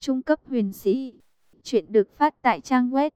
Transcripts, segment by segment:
Trung cấp huyền sĩ. Chuyện được phát tại trang web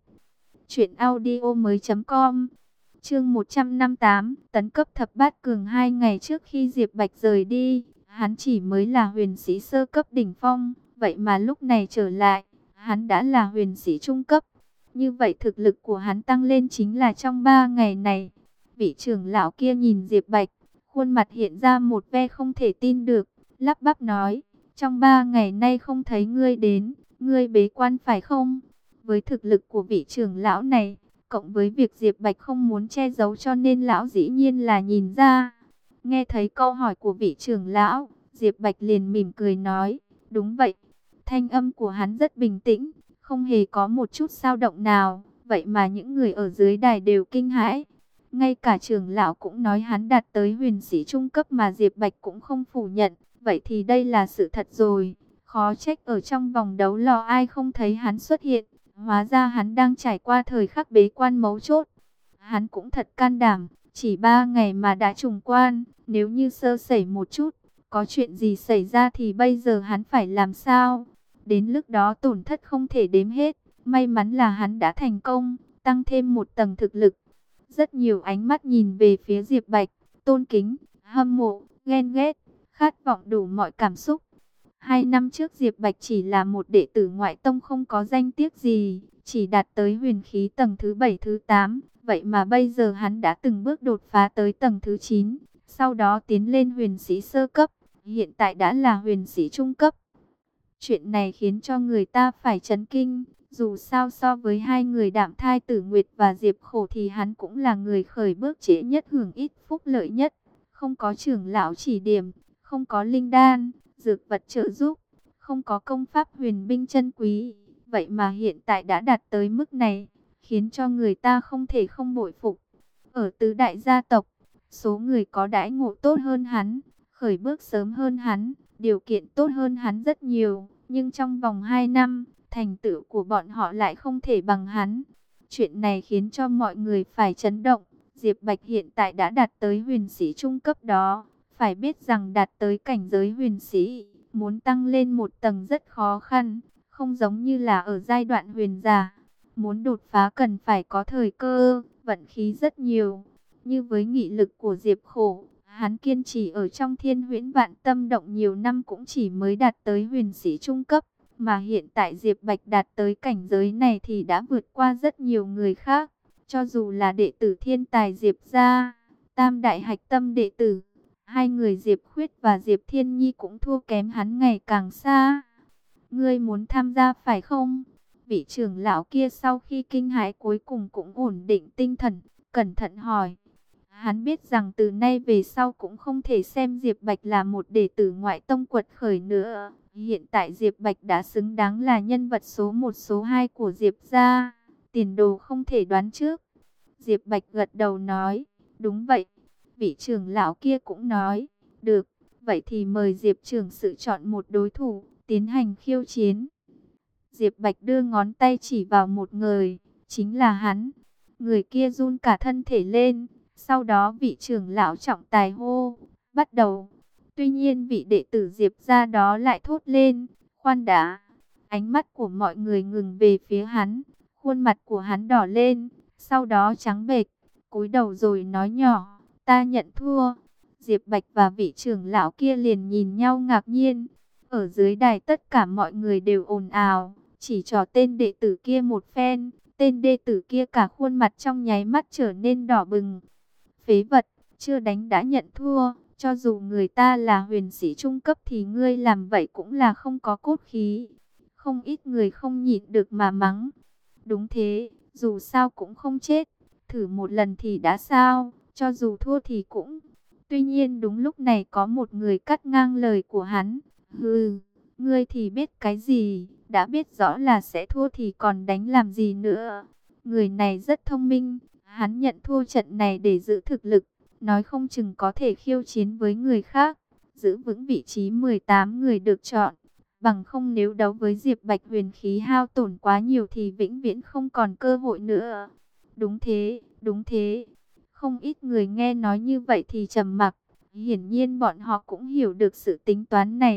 truyệnaudiomoi.com. Chương 158, tấn cấp thập bát cường. 2 ngày trước khi Diệp Bạch rời đi, hắn chỉ mới là huyền sĩ sơ cấp đỉnh phong, vậy mà lúc này trở lại, hắn đã là huyền sĩ trung cấp. Như vậy thực lực của hắn tăng lên chính là trong 3 ngày này. Vị trưởng lão kia nhìn Diệp Bạch, khuôn mặt hiện ra một vẻ không thể tin được, lắp bắp nói: "Trong 3 ngày nay không thấy ngươi đến, ngươi bế quan phải không?" Với thực lực của vị trưởng lão này, cộng với việc Diệp Bạch không muốn che giấu cho nên lão dĩ nhiên là nhìn ra. Nghe thấy câu hỏi của vị trưởng lão, Diệp Bạch liền mỉm cười nói: "Đúng vậy." Thanh âm của hắn rất bình tĩnh, không hề có một chút dao động nào, vậy mà những người ở dưới đài đều kinh hãi. Ngay cả trưởng lão cũng nói hắn đạt tới huyền sĩ trung cấp mà Diệp Bạch cũng không phủ nhận, vậy thì đây là sự thật rồi. Khó trách ở trong vòng đấu lò ai không thấy hắn xuất hiện, hóa ra hắn đang trải qua thời khắc bế quan mấu chốt. Hắn cũng thật can đảm, chỉ 3 ngày mà đã trùng quan, nếu như sơ sẩy một chút, có chuyện gì xảy ra thì bây giờ hắn phải làm sao? Đến lúc đó tổn thất không thể đếm hết. May mắn là hắn đã thành công, tăng thêm một tầng thực lực. Rất nhiều ánh mắt nhìn về phía Diệp Bạch, tôn kính, hâm mộ, ghen ghét, khát vọng đủ mọi cảm xúc. 2 năm trước Diệp Bạch chỉ là một đệ tử ngoại tông không có danh tiếc gì, chỉ đạt tới huyền khí tầng thứ 7 thứ 8. Vậy mà bây giờ hắn đã từng bước đột phá tới tầng thứ 9, sau đó tiến lên huyền sĩ sơ cấp, hiện tại đã là huyền sĩ trung cấp. Chuyện này khiến cho người ta phải chấn kinh. Dù sao so với hai người Đạm Thai Tử Nguyệt và Diệp Khổ thì hắn cũng là người khởi bước trễ nhất, hưởng ít phúc lợi nhất. Không có trưởng lão chỉ điểm, không có linh đan, dược vật trợ giúp, không có công pháp huyền binh chân quý. Vậy mà hiện tại đã đạt tới mức này, khiến cho người ta không thể không bội phục. Ở tứ đại gia tộc, số người có đãi ngộ tốt hơn hắn, khởi bước sớm hơn hắn, điều kiện tốt hơn hắn rất nhiều. Nhưng trong vòng 2 năm, thành tựu của bọn họ lại không thể bằng hắn. Chuyện này khiến cho mọi người phải chấn động. Diệp Bạch hiện tại đã đạt tới huyền sĩ trung cấp đó. Phải biết rằng đạt tới cảnh giới huyền sĩ, muốn tăng lên một tầng rất khó khăn. Không giống như là ở giai đoạn huyền giả. Muốn đột phá cần phải có thời cơ, vận khí rất nhiều. Như với nghị lực của Diệp Khổ, hắn kiên trì ở trong Thiên Huyễn Vạn Tâm Động nhiều năm cũng chỉ mới đạt tới huyền sĩ trung cấp. Mà hiện tại Diệp Bạch đạt tới cảnh giới này thì đã vượt qua rất nhiều người khác. Cho dù là đệ tử thiên tài Diệp gia, tam đại hạch tâm đệ tử, hai người Diệp Khuyết và Diệp Thiên Nhi cũng thua kém hắn ngày càng xa. Ngươi muốn tham gia phải không? Vị trưởng lão kia sau khi kinh hãi cuối cùng cũng ổn định tinh thần, cẩn thận hỏi. Hắn biết rằng từ nay về sau cũng không thể xem Diệp Bạch là một đệ tử ngoại tông quật khởi nữa. Hiện tại Diệp Bạch đã xứng đáng là nhân vật số 1 số 2 của Diệp gia, tiền đồ không thể đoán trước. Diệp Bạch gật đầu nói, đúng vậy. Vị trưởng lão kia cũng nói, được, vậy thì mời Diệp trưởng sự chọn một đối thủ, tiến hành khiêu chiến. Diệp Bạch đưa ngón tay chỉ vào một người, chính là hắn. Người kia run cả thân thể lên, sau đó vị trưởng lão trọng tài hô, bắt đầu. Tuy nhiên vị đệ tử Diệp gia đó lại thốt lên, khoan đã. Ánh mắt của mọi người ngừng về phía hắn, khuôn mặt của hắn đỏ lên, sau đó trắng bệch, cúi đầu rồi nói nhỏ, ta nhận thua. Diệp Bạch và vị trưởng lão kia liền nhìn nhau ngạc nhiên. Ở dưới đài tất cả mọi người đều ồn ào, chỉ trỏ tên đệ tử kia một phen. Tên đệ tử kia cả khuôn mặt trong nháy mắt trở nên đỏ bừng. Phế vật, chưa đánh đã nhận thua. Cho dù người ta là huyền sĩ trung cấp thì ngươi làm vậy cũng là không có cốt khí. Không ít người không nhịn được mà mắng. Đúng thế, dù sao cũng không chết. Thử một lần thì đã sao, cho dù thua thì cũng. Tuy nhiên đúng lúc này có một người cắt ngang lời của hắn. Hừ, ngươi thì biết cái gì, đã biết rõ là sẽ thua thì còn đánh làm gì nữa. Người này rất thông minh, hắn nhận thua trận này để giữ thực lực. Nói không chừng có thể khiêu chiến với người khác, giữ vững vị trí 18 người được chọn. Bằng không nếu đấu với Diệp Bạch huyền khí hao tổn quá nhiều thì vĩnh viễn không còn cơ hội nữa. Đúng thế, đúng thế. Không ít người nghe nói như vậy thì trầm mặc. Hiển nhiên bọn họ cũng hiểu được sự tính toán này.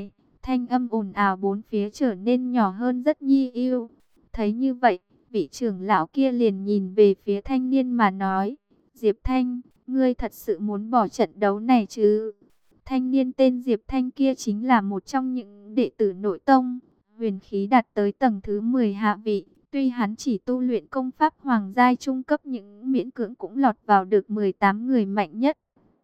Thanh âm ồn ào bốn phía trở nên nhỏ hơn rất nhiều. Thấy như vậy, vị trưởng lão kia liền nhìn về phía thanh niên mà nói, Diệp Thanh, ngươi thật sự muốn bỏ trận đấu này chứ? Thanh niên tên Diệp Thanh kia chính là một trong những đệ tử nội tông, huyền khí đạt tới tầng thứ 10 hạ vị. Tuy hắn chỉ tu luyện công pháp hoàng giai trung cấp nhưng miễn cưỡng cũng lọt vào được 18 người mạnh nhất.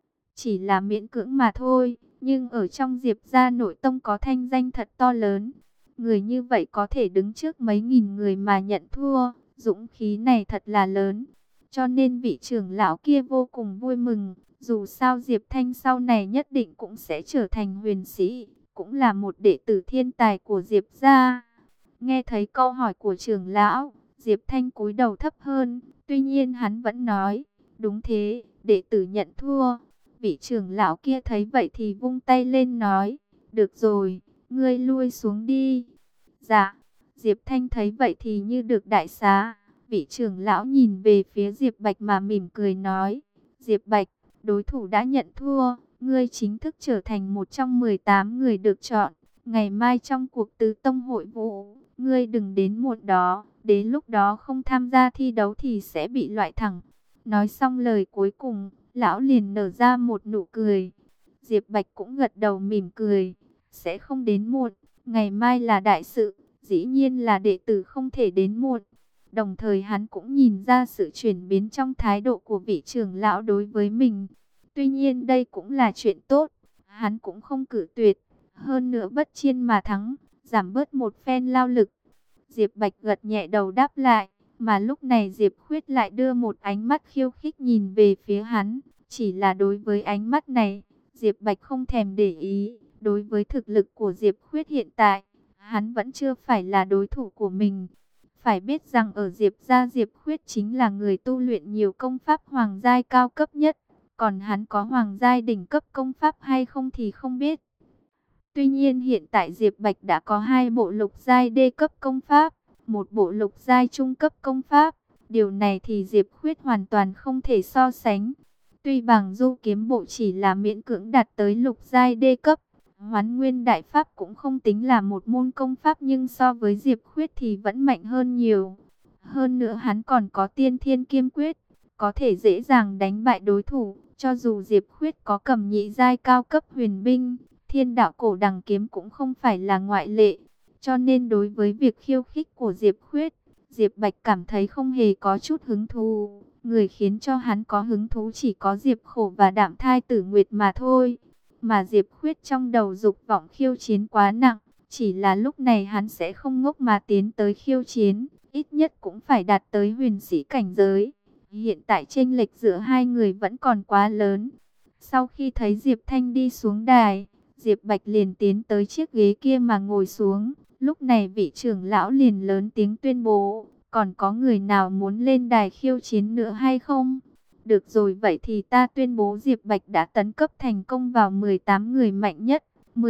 Chỉ là miễn cưỡng mà thôi, nhưng ở trong Diệp gia nội tông có thanh danh thật to lớn. Người như vậy có thể đứng trước mấy nghìn người mà nhận thua, dũng khí này thật là lớn. Cho nên vị trưởng lão kia vô cùng vui mừng, dù sao Diệp Thanh sau này nhất định cũng sẽ trở thành huyền sĩ, cũng là một đệ tử thiên tài của Diệp gia. Nghe thấy câu hỏi của trưởng lão, Diệp Thanh cúi đầu thấp hơn, tuy nhiên hắn vẫn nói, đúng thế, đệ tử nhận thua. Vị trưởng lão kia thấy vậy thì vung tay lên nói, được rồi, ngươi lui xuống đi. Dạ, Diệp Thanh thấy vậy thì như được đại xá. Vị trưởng lão nhìn về phía Diệp Bạch mà mỉm cười nói, Diệp Bạch, đối thủ đã nhận thua, ngươi chính thức trở thành một trong 18 người được chọn. Ngày mai trong cuộc tứ tông hội vũ, ngươi đừng đến muộn đó, đến lúc đó không tham gia thi đấu thì sẽ bị loại thẳng. Nói xong lời cuối cùng, lão liền nở ra một nụ cười. Diệp Bạch cũng gật đầu mỉm cười, sẽ không đến muộn, ngày mai là đại sự, dĩ nhiên là đệ tử không thể đến muộn. Đồng thời hắn cũng nhìn ra sự chuyển biến trong thái độ của vị trưởng lão đối với mình. Tuy nhiên đây cũng là chuyện tốt, hắn cũng không cự tuyệt. Hơn nữa bất chiên mà thắng, giảm bớt một phen lao lực. Diệp Bạch gật nhẹ đầu đáp lại, mà lúc này Diệp Khuyết lại đưa một ánh mắt khiêu khích nhìn về phía hắn. Chỉ là đối với ánh mắt này, Diệp Bạch không thèm để ý. Đối với thực lực của Diệp Khuyết hiện tại, hắn vẫn chưa phải là đối thủ của mình. Phải biết rằng ở Diệp gia Diệp Khuyết chính là người tu luyện nhiều công pháp hoàng giai cao cấp nhất. Còn hắn có hoàng giai đỉnh cấp công pháp hay không thì không biết. Tuy nhiên hiện tại Diệp Bạch đã có 2 bộ lục giai đê cấp công pháp, một bộ lục giai trung cấp công pháp. Điều này thì Diệp Khuyết hoàn toàn không thể so sánh. Tuy bằng du kiếm bộ chỉ là miễn cưỡng đạt tới lục giai đê cấp, Hoán Nguyên Đại Pháp cũng không tính là một môn công pháp nhưng so với Diệp Khuyết thì vẫn mạnh hơn nhiều. Hơn nữa hắn còn có Tiên Thiên Kiêm Quyết, có thể dễ dàng đánh bại đối thủ, cho dù Diệp Khuyết có cầm nhị giai cao cấp huyền binh. Thiên đạo cổ đằng kiếm cũng không phải là ngoại lệ. Cho nên đối với việc khiêu khích của Diệp Khuyết, Diệp Bạch cảm thấy không hề có chút hứng thú. Người khiến cho hắn có hứng thú chỉ có Diệp Khổ và Đạm Thai Tử Nguyệt mà thôi. Mà Diệp Khuyết trong đầu dục vọng khiêu chiến quá nặng. Chỉ là lúc này hắn sẽ không ngốc mà tiến tới khiêu chiến. Ít nhất cũng phải đạt tới huyền sĩ cảnh giới. Hiện tại chênh lệch giữa hai người vẫn còn quá lớn. Sau khi thấy Diệp Thanh đi xuống đài, Diệp Bạch liền tiến tới chiếc ghế kia mà ngồi xuống. Lúc này vị trưởng lão liền lớn tiếng tuyên bố, còn có người nào muốn lên đài khiêu chiến nữa hay không? Được rồi, vậy thì ta tuyên bố Diệp Bạch đã tấn cấp thành công vào 18 người mạnh nhất.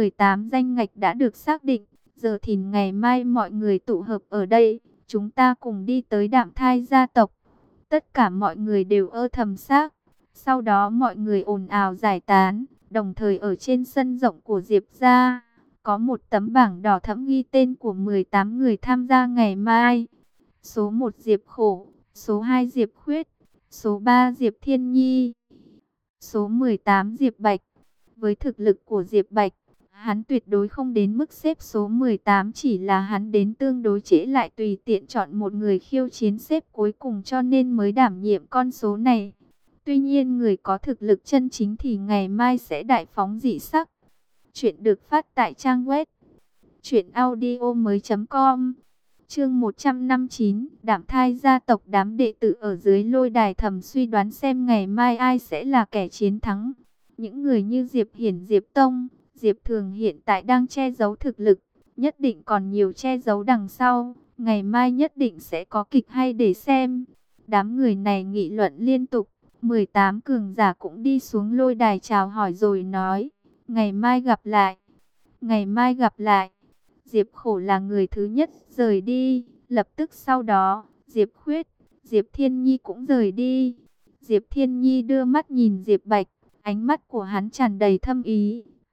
18 danh ngạch đã được xác định. Giờ thì ngày mai mọi người tụ hợp ở đây, chúng ta cùng đi tới Đạm Thai gia tộc. Tất cả mọi người đều thầm xác. Sau đó mọi người ồn ào giải tán. Đồng thời ở trên sân rộng của Diệp gia, có một tấm bảng đỏ thẫm ghi tên của 18 người tham gia ngày mai. Số 1 Diệp Khổ, số 2 Diệp Khuyết, số 3 Diệp Thiên Nhi, số 18 Diệp Bạch. Với thực lực của Diệp Bạch, hắn tuyệt đối không đến mức xếp số 18, chỉ là hắn đến tương đối trễ lại tùy tiện chọn một người khiêu chiến xếp cuối cùng cho nên mới đảm nhiệm con số này. Tuy nhiên người có thực lực chân chính thì ngày mai sẽ đại phóng dị sắc. Chuyện được phát tại trang web truyệnaudiomoi.com. Chương 159, Đạm Thai gia tộc. Đám đệ tử ở dưới lôi đài thầm suy đoán xem ngày mai ai sẽ là kẻ chiến thắng. Những người như Diệp Hiển, Diệp Tông, Diệp Thường hiện tại đang che giấu thực lực, nhất định còn nhiều che giấu đằng sau. Ngày mai nhất định sẽ có kịch hay để xem. Đám người này nghị luận liên tục. 18 cường giả cũng đi xuống lôi đài chào hỏi rồi nói, ngày mai gặp lại, ngày mai gặp lại. Diệp Khổ là người thứ nhất rời đi, lập tức sau đó, Diệp Khuyết, Diệp Thiên Nhi cũng rời đi. Diệp Thiên Nhi đưa mắt nhìn Diệp Bạch, ánh mắt của hắn tràn đầy thâm ý.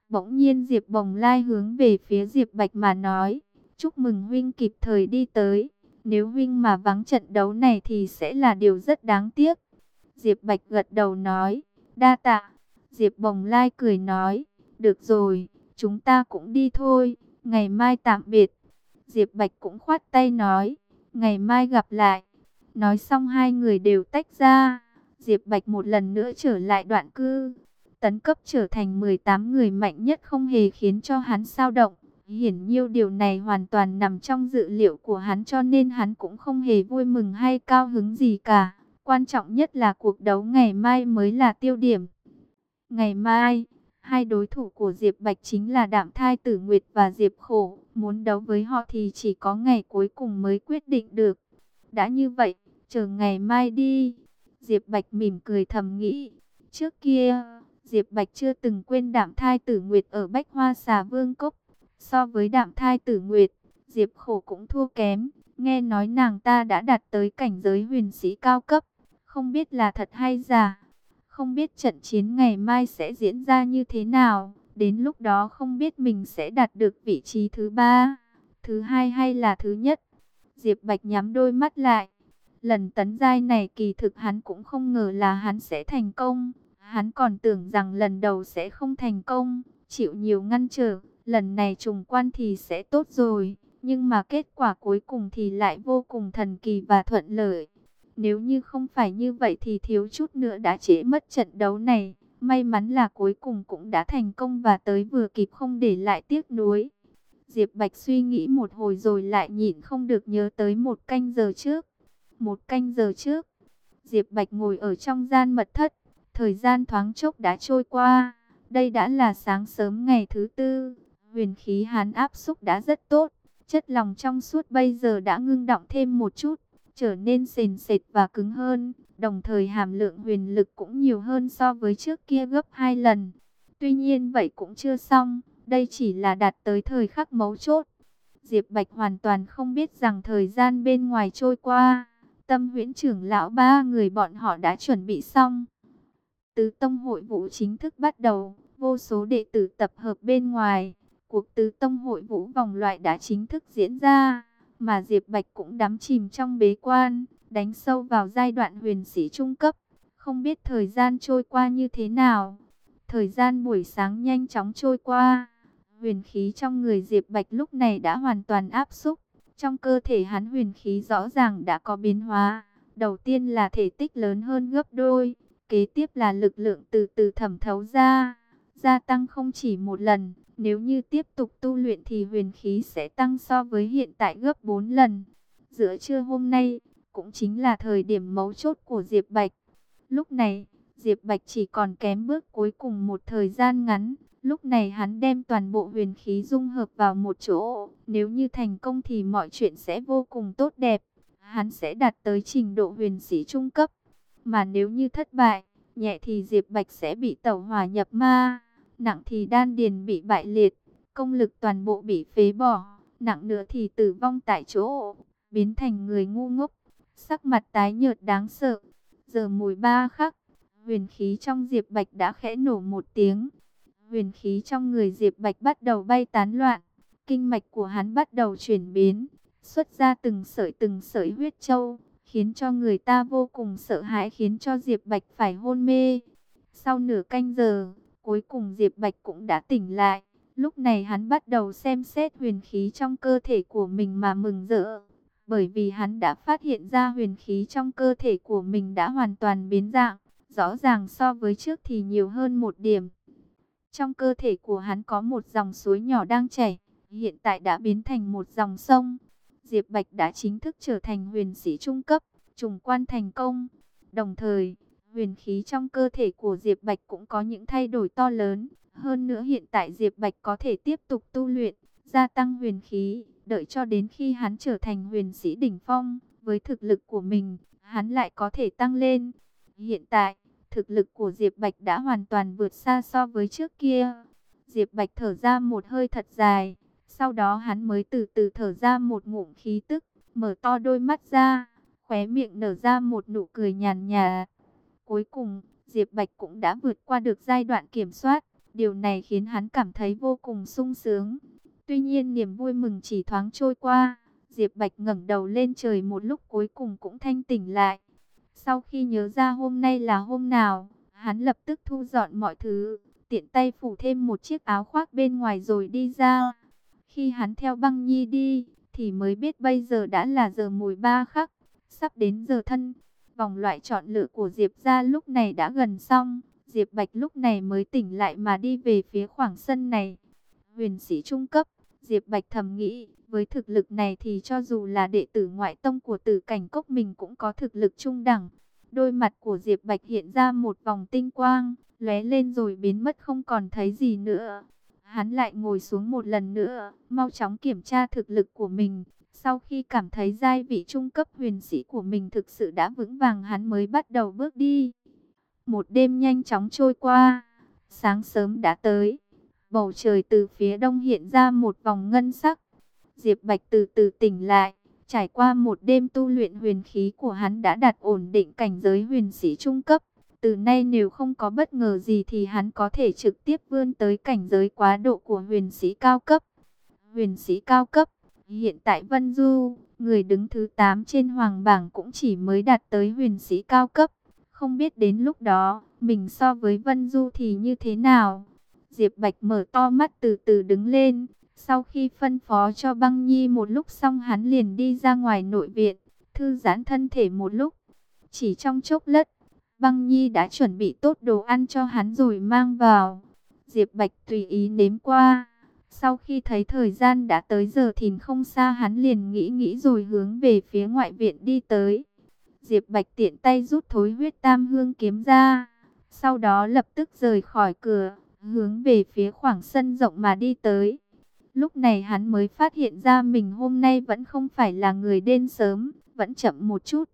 Bỗng nhiên Diệp Bồng Lai hướng về phía Diệp Bạch mà nói, chúc mừng huynh kịp thời đi tới. Nếu huynh mà vắng trận đấu này thì sẽ là điều rất đáng tiếc. Diệp Bạch gật đầu nói, đa tạ. Diệp Bồng Lai cười nói, được rồi, chúng ta cũng đi thôi, ngày mai tạm biệt. Diệp Bạch cũng khoát tay nói, ngày mai gặp lại. Nói xong hai người đều tách ra. Diệp Bạch một lần nữa trở lại đoạn cư. Tấn cấp trở thành 18 người mạnh nhất không hề khiến cho hắn xao động. Hiển nhiên điều này hoàn toàn nằm trong dự liệu của hắn, cho nên hắn cũng không hề vui mừng hay cao hứng gì cả. Quan trọng nhất là cuộc đấu ngày mai mới là tiêu điểm. Ngày mai, hai đối thủ của Diệp Bạch chính là Đạm Thai Tử Nguyệt và Diệp Khổ. Muốn đấu với họ thì chỉ có ngày cuối cùng mới quyết định được. Đã như vậy, chờ ngày mai đi. Diệp Bạch mỉm cười thầm nghĩ. Trước kia, Diệp Bạch chưa từng quên Đạm Thai Tử Nguyệt ở Bách Hoa Xà Vương Cốc. So với Đạm Thai Tử Nguyệt, Diệp Khổ cũng thua kém. Nghe nói nàng ta đã đạt tới cảnh giới huyền sĩ cao cấp. Không biết là thật hay giả. Không biết trận chiến ngày mai sẽ diễn ra như thế nào. Đến lúc đó không biết mình sẽ đạt được vị trí thứ 3, thứ 2 hay là thứ nhất. Diệp Bạch nhắm đôi mắt lại. Lần tấn giai này kỳ thực hắn cũng không ngờ là hắn sẽ thành công. Hắn còn tưởng rằng lần đầu sẽ không thành công, chịu nhiều ngăn trở. Lần này trùng quan thì sẽ tốt rồi. Nhưng mà kết quả cuối cùng thì lại vô cùng thần kỳ và thuận lợi. Nếu như không phải như vậy thì thiếu chút nữa đã trễ mất trận đấu này. May mắn là cuối cùng cũng đã thành công và tới vừa kịp, không để lại tiếc nuối. Diệp Bạch suy nghĩ một hồi rồi lại nhịn không được nhớ tới 1 canh giờ trước. 1 canh giờ trước, Diệp Bạch ngồi ở trong gian mật thất. Thời gian thoáng chốc đã trôi qua. Đây đã là sáng sớm ngày thứ 4. Huyền khí hắn áp xúc đã rất tốt. Chất lòng trong suốt bây giờ đã ngưng đọng thêm một chút, trở nên sền sệt và cứng hơn. Đồng thời hàm lượng huyền lực cũng nhiều hơn so với trước kia gấp 2 lần. Tuy nhiên vậy cũng chưa xong. Đây chỉ là đạt tới thời khắc mấu chốt. Diệp Bạch hoàn toàn không biết rằng thời gian bên ngoài trôi qua. Tâm Huyễn trưởng lão 3 người bọn họ đã chuẩn bị xong. Tứ tông hội vũ chính thức bắt đầu. Vô số đệ tử tập hợp bên ngoài. Cuộc tứ tông hội vũ vòng loại đã chính thức diễn ra. Mà Diệp Bạch cũng đắm chìm trong bế quan, đánh sâu vào giai đoạn huyền sĩ trung cấp. Không biết thời gian trôi qua như thế nào. Thời gian buổi sáng nhanh chóng trôi qua. Huyền khí trong người Diệp Bạch lúc này đã hoàn toàn áp xúc. Trong cơ thể hắn huyền khí rõ ràng đã có biến hóa. Đầu tiên là thể tích lớn hơn gấp đôi. Kế tiếp là lực lượng từ từ thẩm thấu ra. Gia tăng không chỉ một lần. Nếu như tiếp tục tu luyện thì huyền khí sẽ tăng so với hiện tại gấp 4 lần. Giữa trưa hôm nay, cũng chính là thời điểm mấu chốt của Diệp Bạch. Lúc này, Diệp Bạch chỉ còn kém bước cuối cùng một thời gian ngắn. Lúc này hắn đem toàn bộ huyền khí dung hợp vào một chỗ. Nếu như thành công thì mọi chuyện sẽ vô cùng tốt đẹp. Hắn sẽ đạt tới trình độ huyền sĩ trung cấp. Mà nếu như thất bại, nhẹ thì Diệp Bạch sẽ bị tẩu hỏa nhập ma. Nặng thì đan điền bị bại liệt, công lực toàn bộ bị phế bỏ. Nặng nữa thì tử vong tại chỗ, biến thành người ngu ngốc. Sắc mặt tái nhợt đáng sợ. Giờ mùi 3 khắc, huyền khí trong Diệp Bạch đã khẽ nổ một tiếng. Huyền khí trong người Diệp Bạch bắt đầu bay tán loạn. Kinh mạch của hắn bắt đầu chuyển biến, xuất ra từng sợi huyết châu, khiến cho người ta vô cùng sợ hãi, khiến cho Diệp Bạch phải hôn mê. Sau nửa canh giờ, cuối cùng Diệp Bạch cũng đã tỉnh lại. Lúc này hắn bắt đầu xem xét huyền khí trong cơ thể của mình mà mừng rỡ. Bởi vì hắn đã phát hiện ra huyền khí trong cơ thể của mình đã hoàn toàn biến dạng. Rõ ràng so với trước thì nhiều hơn một điểm. Trong cơ thể của hắn có một dòng suối nhỏ đang chảy. Hiện tại đã biến thành một dòng sông. Diệp Bạch đã chính thức trở thành huyền sĩ trung cấp, trùng quan thành công. Đồng thời, huyền khí trong cơ thể của Diệp Bạch cũng có những thay đổi to lớn. Hơn nữa hiện tại Diệp Bạch có thể tiếp tục tu luyện, gia tăng huyền khí. Đợi cho đến khi hắn trở thành huyền sĩ đỉnh phong, với thực lực của mình, hắn lại có thể tăng lên. Hiện tại, thực lực của Diệp Bạch đã hoàn toàn vượt xa so với trước kia. Diệp Bạch thở ra một hơi thật dài. Sau đó hắn mới từ từ thở ra một ngụm khí tức, mở to đôi mắt ra, khóe miệng nở ra một nụ cười nhàn nhạt. Cuối cùng, Diệp Bạch cũng đã vượt qua được giai đoạn kiểm soát, Điều này khiến hắn cảm thấy vô cùng sung sướng. Tuy nhiên niềm vui mừng chỉ thoáng trôi qua. Diệp Bạch ngẩng đầu lên trời một lúc cuối cùng cũng thanh tỉnh lại. Sau khi nhớ ra hôm nay là hôm nào, hắn lập tức thu dọn mọi thứ, tiện tay phủ thêm một chiếc áo khoác bên ngoài rồi đi ra. Khi hắn theo Băng Nhi đi, thì mới biết bây giờ đã là giờ mùi 3 khắc, sắp đến giờ thân. Vòng loại chọn lựa của Diệp gia lúc này đã gần xong, Diệp Bạch lúc này mới tỉnh lại mà đi về phía khoảng sân này. Huyền sĩ trung cấp, Diệp Bạch thầm nghĩ, với thực lực này thì cho dù là đệ tử ngoại tông của Tử Cảnh Cốc mình cũng có thực lực trung đẳng. Đôi mặt của Diệp Bạch hiện ra một vòng tinh quang, lóe lên rồi biến mất không còn thấy gì nữa. Hắn lại ngồi xuống một lần nữa, mau chóng kiểm tra thực lực của mình. Sau khi cảm thấy giai vị trung cấp huyền sĩ của mình thực sự đã vững vàng, hắn mới bắt đầu bước đi. Một đêm nhanh chóng trôi qua, sáng sớm đã tới. Bầu trời từ phía đông hiện ra một vòng ngân sắc. Diệp Bạch từ từ tỉnh lại. Trải qua một đêm tu luyện, huyền khí của hắn đã đạt ổn định cảnh giới huyền sĩ trung cấp. Từ nay nếu không có bất ngờ gì thì hắn có thể trực tiếp vươn tới cảnh giới quá độ của huyền sĩ cao cấp. Huyền sĩ cao cấp, hiện tại Vân Du, người đứng thứ 8 trên hoàng bảng cũng chỉ mới đạt tới huyền sĩ cao cấp. Không biết đến lúc đó, mình so với Vân Du thì như thế nào? Diệp Bạch mở to mắt từ từ đứng lên. Sau khi phân phó cho Băng Nhi một lúc xong, hắn liền đi ra ngoài nội viện, thư giãn thân thể một lúc. Chỉ trong chốc lát, Băng Nhi đã chuẩn bị tốt đồ ăn cho hắn rồi mang vào. Diệp Bạch tùy ý nếm qua. Sau khi thấy thời gian đã tới giờ thìn không xa, hắn liền nghĩ rồi hướng về phía ngoại viện đi tới. Diệp Bạch tiện tay rút thối huyết tam hương kiếm ra. Sau đó lập tức rời khỏi cửa, hướng về phía khoảng sân rộng mà đi tới. Lúc này hắn mới phát hiện ra mình hôm nay vẫn không phải là người đến sớm, vẫn chậm một chút.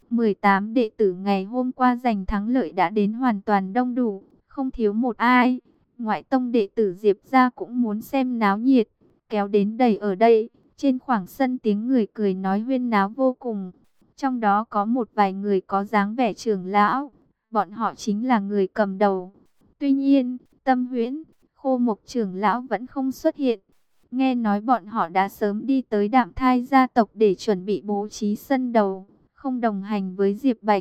18 đệ tử ngày hôm qua giành thắng lợi đã đến hoàn toàn đông đủ, không thiếu một ai. Ngoại tông đệ tử Diệp gia cũng muốn xem náo nhiệt, kéo đến đầy ở đây. Trên khoảng sân tiếng người cười nói huyên náo vô cùng. Trong đó có một vài người có dáng vẻ trưởng lão, bọn họ chính là người cầm đầu. Tuy nhiên, Tâm Huyễn, Khô Mộc trưởng lão vẫn không xuất hiện. Nghe nói bọn họ đã sớm đi tới Đạm Thai gia tộc để chuẩn bị bố trí sân đấu, không đồng hành với Diệp Bạch.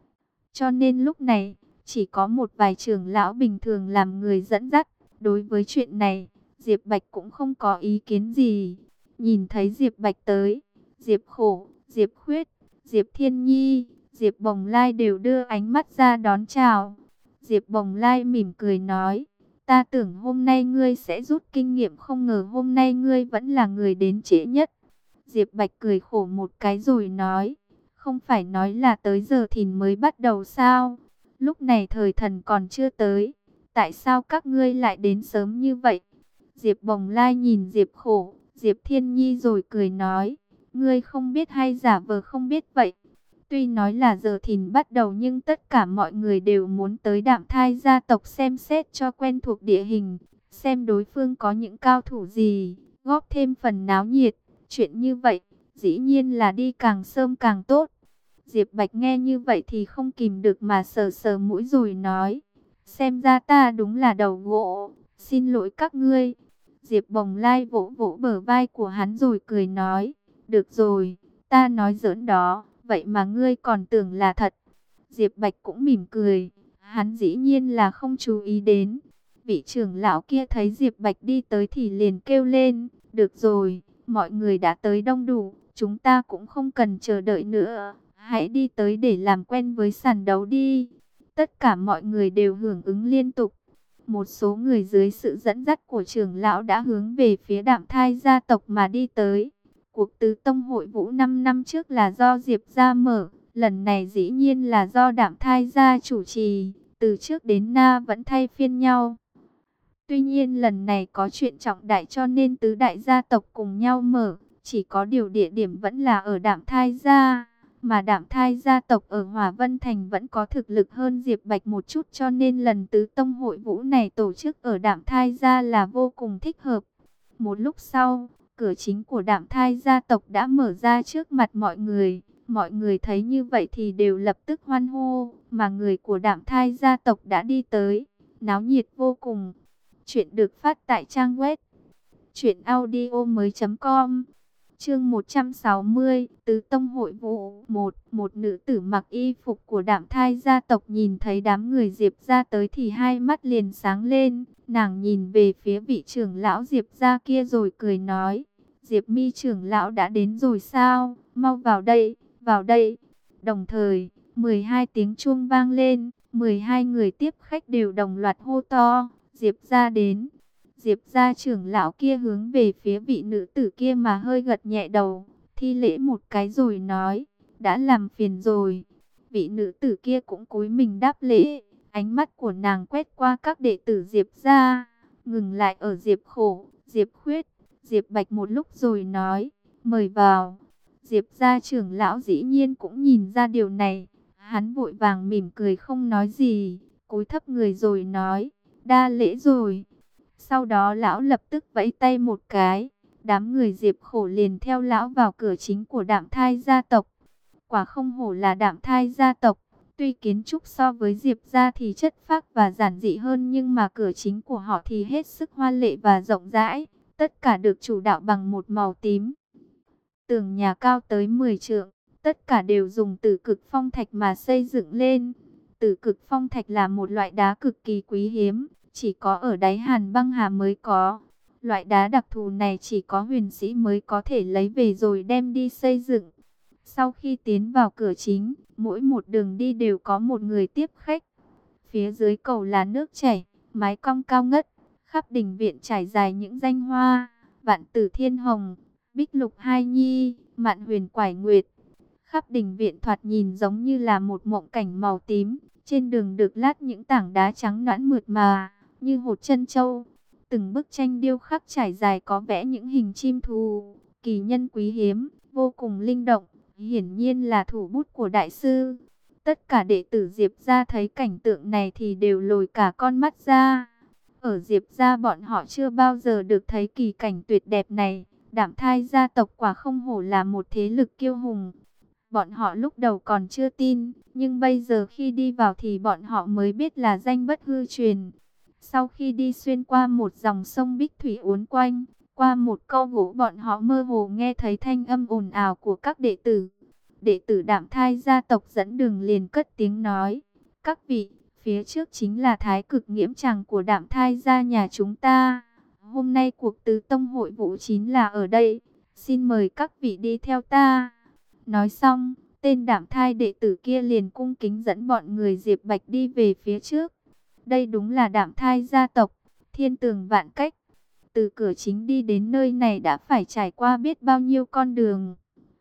Cho nên lúc này, chỉ có một vài trưởng lão bình thường làm người dẫn dắt. Đối với chuyện này, Diệp Bạch cũng không có ý kiến gì. Nhìn thấy Diệp Bạch tới, Diệp Khổ, Diệp Khuyết, Diệp Thiên Nhi, Diệp Bồng Lai đều đưa ánh mắt ra đón chào. Diệp Bồng Lai mỉm cười nói, ta tưởng hôm nay ngươi sẽ rút kinh nghiệm, không ngờ hôm nay ngươi vẫn là người đến trễ nhất. Diệp Bạch cười khổ một cái rồi nói, không phải nói là tới giờ thìn mới bắt đầu sao? Lúc này thời thần còn chưa tới, tại sao các ngươi lại đến sớm như vậy? Diệp Bồng Lai nhìn Diệp Khổ, Diệp Thiên Nhi rồi cười nói, ngươi không biết hay giả vờ không biết vậy? Tuy nói là giờ thìn bắt đầu nhưng tất cả mọi người đều muốn tới Đạm Thai gia tộc xem xét cho quen thuộc địa hình, xem đối phương có những cao thủ gì, góp thêm phần náo nhiệt. Chuyện như vậy, dĩ nhiên là đi càng sớm càng tốt. Diệp Bạch nghe như vậy thì không kìm được mà sờ sờ mũi rồi nói, xem ra ta đúng là đầu gỗ, xin lỗi các ngươi. Diệp Bồng Lai vỗ vỗ bờ vai của hắn rồi cười nói, được rồi, ta nói giỡn đó, vậy mà ngươi còn tưởng là thật. Diệp Bạch cũng mỉm cười, hắn dĩ nhiên là không chú ý đến. Vị trưởng lão kia thấy Diệp Bạch đi tới thì liền kêu lên, được rồi, mọi người đã tới đông đủ, chúng ta cũng không cần chờ đợi nữa, hãy đi tới để làm quen với sàn đấu đi. Tất cả mọi người đều hưởng ứng liên tục. Một số người dưới sự dẫn dắt của trưởng lão đã hướng về phía Đạm Thai gia tộc mà đi tới. Cuộc tứ tông hội vũ 5 năm trước là do Diệp gia mở, lần này dĩ nhiên là do Đạm Thai gia chủ trì, từ trước đến nay vẫn thay phiên nhau. Tuy nhiên lần này có chuyện trọng đại cho nên tứ đại gia tộc cùng nhau mở, chỉ có điều địa điểm vẫn là ở Đạm Thai gia, mà Đạm Thai gia tộc ở Hòa Vân Thành vẫn có thực lực hơn Diệp Bạch một chút, cho nên lần tứ tông hội vũ này tổ chức ở Đạm Thai gia là vô cùng thích hợp. Một lúc sau, cửa chính của Đạm Thai gia tộc đã mở ra trước mặt mọi người thấy như vậy thì đều lập tức hoan hô, mà người của Đạm Thai gia tộc đã đi tới, náo nhiệt vô cùng. Chuyện được phát tại trang web truyệnaudiomoi.com. Chương 160, Tứ Tông Hội Vụ. Một nữ tử mặc y phục của Đạm Thai gia tộc nhìn thấy đám người Diệp gia tới thì hai mắt liền sáng lên. Nàng nhìn về phía vị trưởng lão Diệp gia kia rồi cười nói: Diệp Mi trưởng lão đã đến rồi sao? Mau vào đây, vào đây. Đồng thời, 12 tiếng chuông vang lên, 12 người tiếp khách đều đồng loạt hô to: Diệp gia đến. Diệp gia trưởng lão kia hướng về phía vị nữ tử kia mà hơi gật nhẹ đầu, thi lễ một cái rồi nói: đã làm phiền rồi. Vị nữ tử kia cũng cúi mình đáp lễ, ánh mắt của nàng quét qua các đệ tử Diệp gia, ngừng lại ở Diệp Khổ, Diệp Khuyết, Diệp Bạch một lúc rồi nói: mời vào. Diệp gia trưởng lão dĩ nhiên cũng nhìn ra điều này, hắn vội vàng mỉm cười không nói gì, cúi thấp người rồi nói: đa lễ rồi. Sau đó lão lập tức vẫy tay một cái, đám người Diệp Khổ liền theo lão vào cửa chính của Đạm Thai gia tộc. Quả không hổ là Đạm Thai gia tộc, tuy kiến trúc so với Diệp gia thì chất phác và giản dị hơn, nhưng mà cửa chính của họ thì hết sức hoa lệ và rộng rãi, tất cả được chủ đạo bằng một màu tím. Tường nhà cao tới 10 trượng, tất cả đều dùng tử cực phong thạch mà xây dựng lên. Tử cực phong thạch là một loại đá cực kỳ quý hiếm, chỉ có ở đáy Hàn Băng Hà mới có. Loại đá đặc thù này chỉ có huyền sĩ mới có thể lấy về rồi đem đi xây dựng. Sau khi tiến vào cửa chính, mỗi một đường đi đều có một người tiếp khách. Phía dưới cầu là nước chảy, mái cong cao ngất, khắp đình viện trải dài những danh hoa: Vạn Tử Thiên Hồng, Bích Lục Hai Nhi, Mạn Huyền Quải Nguyệt. Khắp đình viện thoạt nhìn giống như là một mộng cảnh màu tím. Trên đường được lát những tảng đá trắng nõn mượt mà, như hột trân châu. Từng bức tranh điêu khắc trải dài có vẽ những hình chim thú, kỳ nhân quý hiếm, vô cùng linh động. Hiển nhiên là thủ bút của đại sư. Tất cả đệ tử Diệp gia thấy cảnh tượng này thì đều lồi cả con mắt ra. Ở Diệp gia bọn họ chưa bao giờ được thấy kỳ cảnh tuyệt đẹp này. Đạm Thai gia tộc quả không hổ là một thế lực kiêu hùng. Bọn họ lúc đầu còn chưa tin, nhưng bây giờ khi đi vào thì bọn họ mới biết là danh bất hư truyền. Sau khi đi xuyên qua một dòng sông Bích Thủy uốn quanh, qua một câu gỗ, bọn họ mơ hồ nghe thấy thanh âm ồn ào của các đệ tử. Đệ tử Đạm Thai gia tộc dẫn đường liền cất tiếng nói: các vị, phía trước chính là Thái Cực Nghiễm Tràng của Đạm Thai gia nhà chúng ta. Hôm nay cuộc tứ tông hội vụ chính là ở đây, xin mời các vị đi theo ta. Nói xong, tên Đạm Thai đệ tử kia liền cung kính dẫn bọn người Diệp Bạch đi về phía trước. Đây đúng là Đạm Thai gia tộc, thiên tường vạn cách. Từ cửa chính đi đến nơi này đã phải trải qua biết bao nhiêu con đường.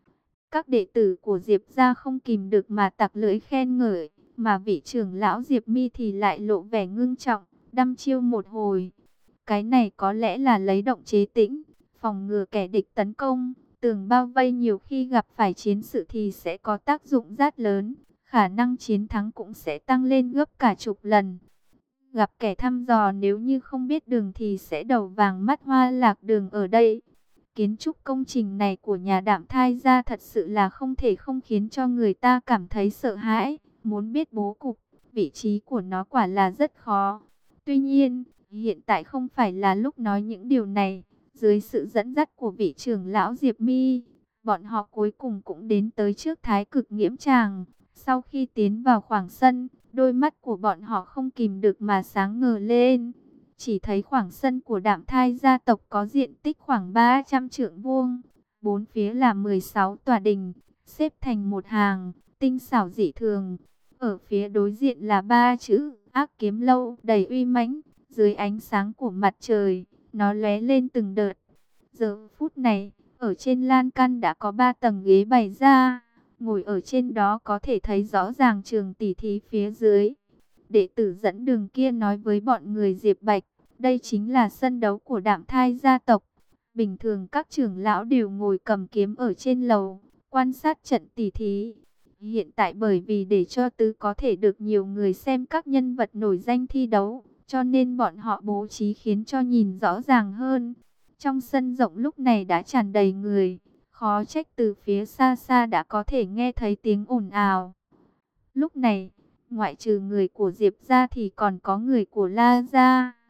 Các đệ tử của Diệp gia không kìm được mà tặc lưỡi khen ngợi, mà vị trưởng lão Diệp Mi thì lại lộ vẻ ngưng trọng, đăm chiêu một hồi. Cái này có lẽ là lấy động chế tĩnh, phòng ngừa kẻ địch tấn công. Tường bao vây nhiều khi gặp phải chiến sự thì sẽ có tác dụng rất lớn, khả năng chiến thắng cũng sẽ tăng lên gấp cả chục lần. Gặp kẻ thăm dò nếu như không biết đường thì sẽ đầu vàng mắt hoa lạc đường ở đây. Kiến trúc công trình này của nhà Đạm Thai gia thật sự là không thể không khiến cho người ta cảm thấy sợ hãi. Muốn biết bố cục, vị trí của nó quả là rất khó. Tuy nhiên, hiện tại không phải là lúc nói những điều này. Dưới sự dẫn dắt của vị trưởng lão Diệp Mi, bọn họ cuối cùng cũng đến tới trước Thái Cực Nghiễm Tràng. Sau khi tiến vào khoảng sân, đôi mắt của bọn họ không kìm được mà sáng ngời lên. Chỉ thấy khoảng sân của Đạm Thai gia tộc có diện tích khoảng 300 trượng vuông. Bốn phía là 16 tòa đình, xếp thành một hàng, tinh xảo dị thường. Ở phía đối diện là 3 chữ Ác Kiếm Lâu đầy uy mãnh. Dưới ánh sáng của mặt trời, nó lóe lên từng đợt. Giờ phút này, ở trên lan can đã có 3 tầng ghế bày ra. Ngồi ở trên đó có thể thấy rõ ràng trường tỷ thí phía dưới. Đệ tử dẫn đường kia nói với bọn người Diệp Bạch, đây chính là sân đấu của Đạm Thai gia tộc. Bình thường các trưởng lão đều ngồi cầm kiếm ở trên lầu, quan sát trận tỷ thí. Hiện tại bởi vì để cho tứ có thể được nhiều người xem các nhân vật nổi danh thi đấu, cho nên bọn họ bố trí khiến cho nhìn rõ ràng hơn. Trong sân rộng lúc này đã tràn đầy người, khó trách từ phía xa xa đã có thể nghe thấy tiếng ồn ào. Lúc này, ngoại trừ người của Diệp gia thì còn có người của La gia.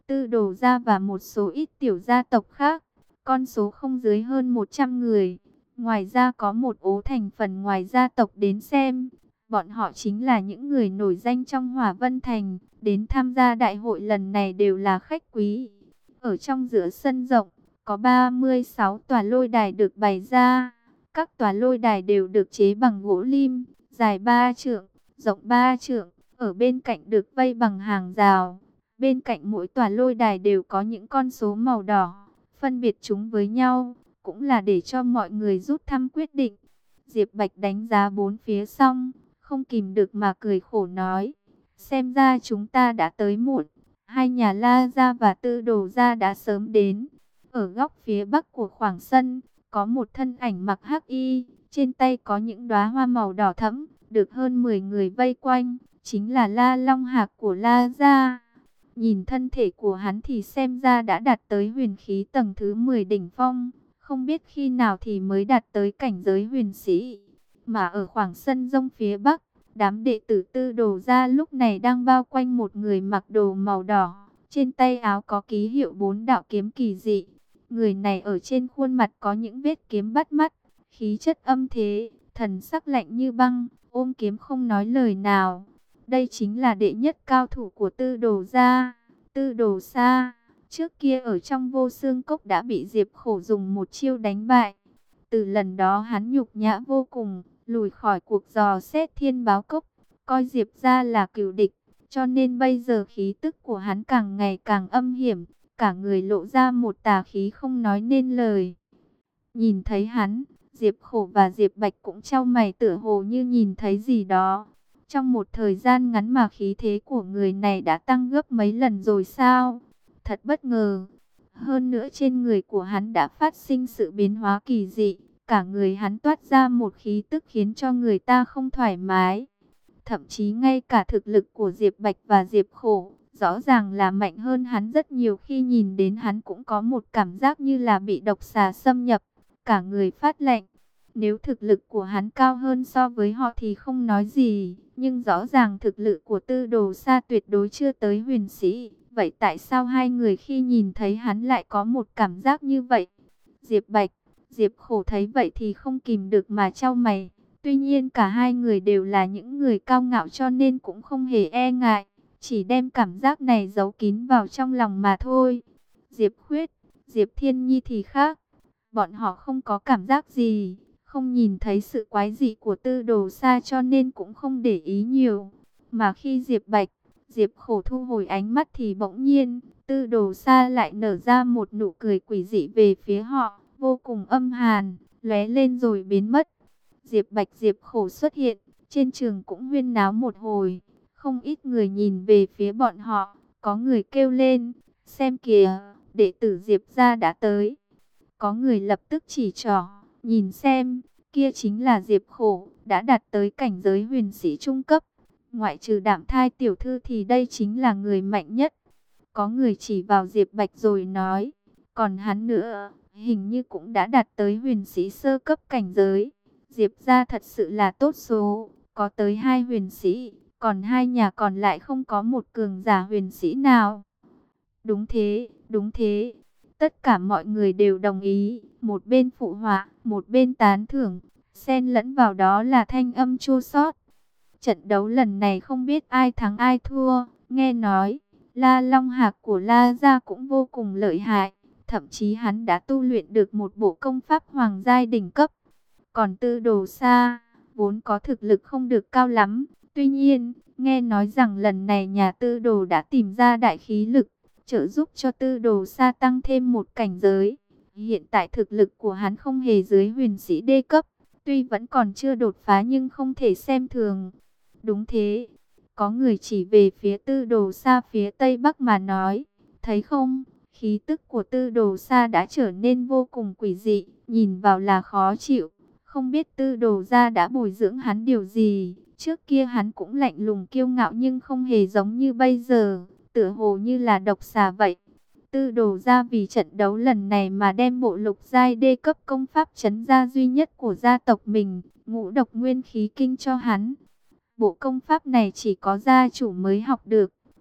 Tư Đồ gia và một số ít tiểu gia tộc khác, con số không dưới hơn 100 người. Ngoài ra có một ố thành phần ngoài gia tộc đến xem. Bọn họ chính là những người nổi danh trong Hỏa Vân Thành, đến tham gia đại hội lần này đều là khách quý. Ở trong giữa sân rộng, có 36 tòa lôi đài được bày ra. Các tòa lôi đài đều được chế bằng gỗ lim, dài 3 trượng, rộng 3 trượng, ở bên cạnh được vây bằng hàng rào. Bên cạnh mỗi tòa lôi đài đều có những con số màu đỏ, phân biệt chúng với nhau, cũng là để cho mọi người rút thăm quyết định. Diệp Bạch đánh giá bốn phía xong, không kìm được mà cười khổ nói, xem ra chúng ta đã tới muộn. Hai nhà La gia và Tư Đồ gia đã sớm đến. Ở góc phía bắc của khoảng sân, có một thân ảnh mặc hắc y, trên tay có những đóa hoa màu đỏ thẫm, được hơn 10 người vây quanh, chính là La Long Hạc của La gia. Nhìn thân thể của hắn thì xem ra đã đạt tới huyền khí tầng thứ 10 đỉnh phong, không biết khi nào thì mới đạt tới cảnh giới huyền sĩ. Mà ở khoảng sân rông phía bắc, đám đệ tử Tư Đồ gia lúc này đang bao quanh một người mặc đồ màu đỏ, trên tay áo có ký hiệu 4 đạo kiếm kỳ dị. Người này ở trên khuôn mặt có những vết kiếm bắt mắt, khí chất âm thế, thần sắc lạnh như băng, ôm kiếm không nói lời nào. Đây chính là đệ nhất cao thủ của Tư Đồ gia, Tư Đồ Sa. Trước kia ở trong Vô Xương Cốc đã bị Diệp Khổ dùng một chiêu đánh bại. Từ lần đó hắn nhục nhã vô cùng, lùi khỏi cuộc dò xét Thiên Báo Cốc, coi Diệp gia là cừu địch. Cho nên bây giờ khí tức của hắn càng ngày càng âm hiểm, cả người lộ ra một tà khí không nói nên lời. Nhìn thấy hắn, Diệp Khổ và Diệp Bạch cũng chau mày tựa hồ như nhìn thấy gì đó. Trong một thời gian ngắn mà khí thế của người này đã tăng gấp mấy lần rồi sao? Thật bất ngờ. Hơn nữa trên người của hắn đã phát sinh sự biến hóa kỳ dị. Cả người hắn toát ra một khí tức khiến cho người ta không thoải mái. Thậm chí ngay cả thực lực của Diệp Bạch và Diệp Khổ, rõ ràng là mạnh hơn hắn rất nhiều. Khi nhìn đến hắn cũng có một cảm giác như là bị độc xà xâm nhập. Cả người phát lạnh. Nếu thực lực của hắn cao hơn so với họ thì không nói gì. Nhưng rõ ràng thực lực của Tư Đồ Sa tuyệt đối chưa tới huyền sĩ. Vậy tại sao hai người khi nhìn thấy hắn lại có một cảm giác như vậy? Diệp Bạch, Diệp Khổ thấy vậy thì không kìm được mà chau mày. Tuy nhiên cả hai người đều là những người cao ngạo cho nên cũng không hề e ngại. Chỉ đem cảm giác này giấu kín vào trong lòng mà thôi. Diệp Khuyết, Diệp Thiên Nhi thì khác. Bọn họ không có cảm giác gì, không nhìn thấy sự quái dị của Tư Đồ Sa cho nên cũng không để ý nhiều. Mà khi Diệp Bạch, Diệp Khổ thu hồi ánh mắt thì bỗng nhiên, Tư Đồ Sa lại nở ra một nụ cười quỷ dị về phía họ, vô cùng âm hàn, lóe lên rồi biến mất. Diệp Bạch Diệp Khổ xuất hiện, trên trường cũng huyên náo một hồi, không ít người nhìn về phía bọn họ, có người kêu lên, xem kìa, đệ tử Diệp gia đã tới. Có người lập tức chỉ trỏ, nhìn xem, kia chính là Diệp Khổ, đã đạt tới cảnh giới huyền sĩ trung cấp. Ngoại trừ Đạm Thai tiểu thư thì đây chính là người mạnh nhất. Có người chỉ vào Diệp Bạch rồi nói, còn hắn nữa, hình như cũng đã đạt tới huyền sĩ sơ cấp cảnh giới. Diệp gia thật sự là tốt số, có tới 2 huyền sĩ, còn 2 nhà còn lại không có một cường giả huyền sĩ nào. Đúng thế, đúng thế. Tất cả mọi người đều đồng ý, một bên phụ họa, một bên tán thưởng, xen lẫn vào đó là thanh âm chua xót. Trận đấu lần này không biết ai thắng ai thua, nghe nói, La Long Hạc của La gia cũng vô cùng lợi hại, thậm chí hắn đã tu luyện được một bộ công pháp hoàng giai đỉnh cấp. Còn Tư Đồ Sa, vốn có thực lực không được cao lắm, tuy nhiên, nghe nói rằng lần này nhà Tư Đồ đã tìm ra đại khí lực, trợ giúp cho Tư Đồ Sa tăng thêm một cảnh giới. Hiện tại thực lực của hắn không hề dưới huyền sĩ đê cấp, tuy vẫn còn chưa đột phá nhưng không thể xem thường. Đúng thế, có người chỉ về phía Tư Đồ Sa phía tây bắc mà nói, thấy không, khí tức của Tư Đồ Sa đã trở nên vô cùng quỷ dị, nhìn vào là khó chịu. Không biết Tư Đồ gia đã bồi dưỡng hắn điều gì, trước kia hắn cũng lạnh lùng kiêu ngạo nhưng không hề giống như bây giờ, tựa hồ như là độc xà vậy. Tư Đồ gia vì trận đấu lần này mà đem bộ lục giai đê cấp công pháp trấn gia duy nhất của gia tộc mình, Ngũ Độc Nguyên Khí Kinh cho hắn. Bộ công pháp này chỉ có gia chủ mới học được,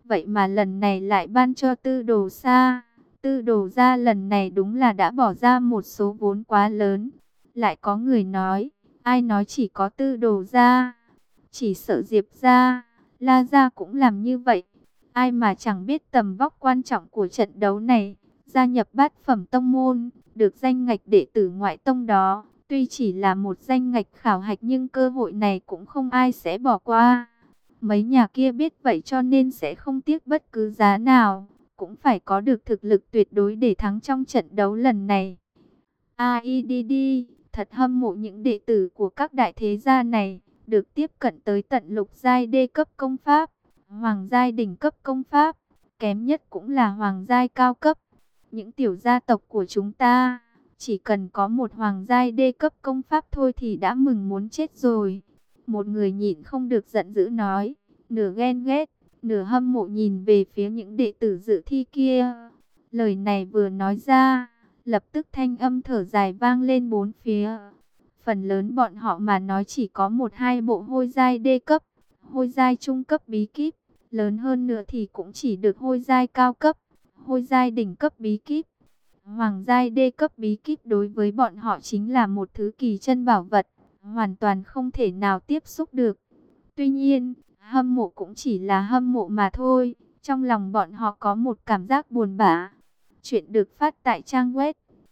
Vậy mà lần này lại ban cho Tư Đồ Sa. Tư Đồ gia lần này đúng là đã bỏ ra một số vốn quá lớn. Lại có người nói, ai nói chỉ có Tư Đồ gia, chỉ sợ Diệp gia, La gia cũng làm như vậy. Ai mà chẳng biết tầm vóc quan trọng của trận đấu này. Gia nhập bát phẩm tông môn, được danh ngạch đệ tử ngoại tông đó. Tuy chỉ là một danh ngạch khảo hạch nhưng cơ hội này cũng không ai sẽ bỏ qua. Mấy nhà kia biết vậy cho nên sẽ không tiếc bất cứ giá nào, cũng phải có được thực lực tuyệt đối để thắng trong trận đấu lần này. AIDD, thật hâm mộ những đệ tử của các đại thế gia này, được tiếp cận tới tận lục giai đê cấp công pháp, hoàng giai đỉnh cấp công pháp, kém nhất cũng là hoàng giai cao cấp. Những tiểu gia tộc của chúng ta, chỉ cần có một hoàng giai đê cấp công pháp thôi thì đã mừng muốn chết rồi. Một người nhịn không được giận dữ nói, nửa ghen ghét, nửa hâm mộ nhìn về phía những đệ tử dự thi kia. Lời này vừa nói ra, lập tức thanh âm thở dài vang lên bốn phía. Phần lớn bọn họ mà nói chỉ có một hai bộ hôi giai đê cấp, hôi giai trung cấp bí kíp, lớn hơn nữa thì cũng chỉ được hôi giai cao cấp, hôi giai đỉnh cấp bí kíp. Hoàng giai đê cấp bí kíp đối với bọn họ chính là một thứ kỳ chân bảo vật, hoàn toàn không thể nào tiếp xúc được. Tuy nhiên, hâm mộ cũng chỉ là hâm mộ mà thôi, trong lòng bọn họ có một cảm giác buồn bã. Chuyện được phát tại trang web